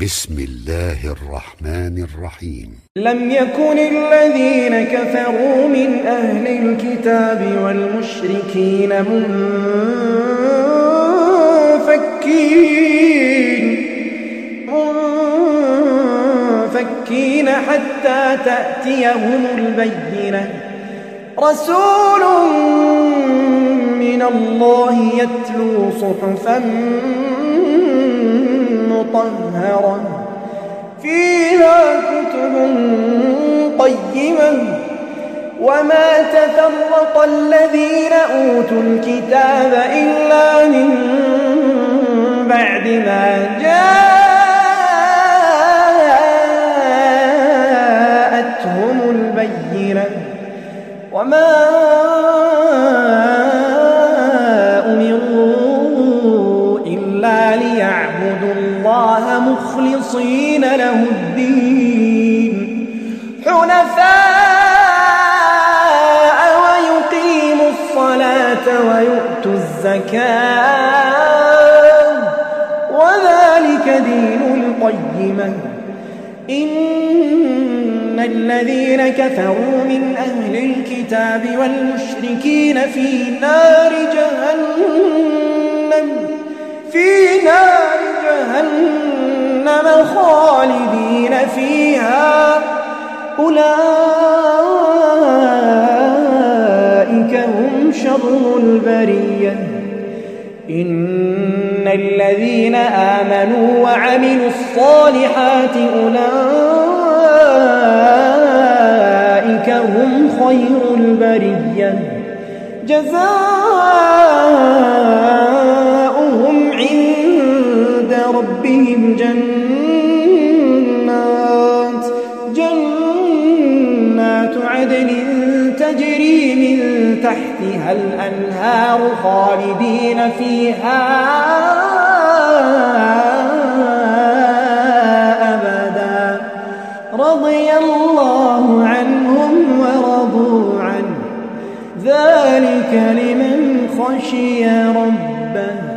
بسم الله الرحمن الرحيم. لم يكن الذين كفروا من أهل الكتاب والمشركين منفكين حتى تأتيهم البينة. رسول من الله يتلو صحفا مطهرة فيها كتب قيمة وما تفرق الذين أوتوا الكتاب إلا من بعد ما جاءتهم البينة وما أمروا إلا ليعبدوا الله مخلصين له الدين حنفاء ويقيموا الصلاة ويؤتوا الزكاة وذلك دين القيمة. إن الذين كفروا من أهل الكتاب والمشركين في نار جهنم خالدين فيها أولئك هم شر البرية. إن الذين آمنوا وعملوا الصالحات أولئك هم خير البرية جزاؤهم عند ربهم جنات عدن تجري من تحتها الأنهار خالدين فيها أبدا رضي الله عنهم ورضوا عنه ذلك لمن خشي ربه.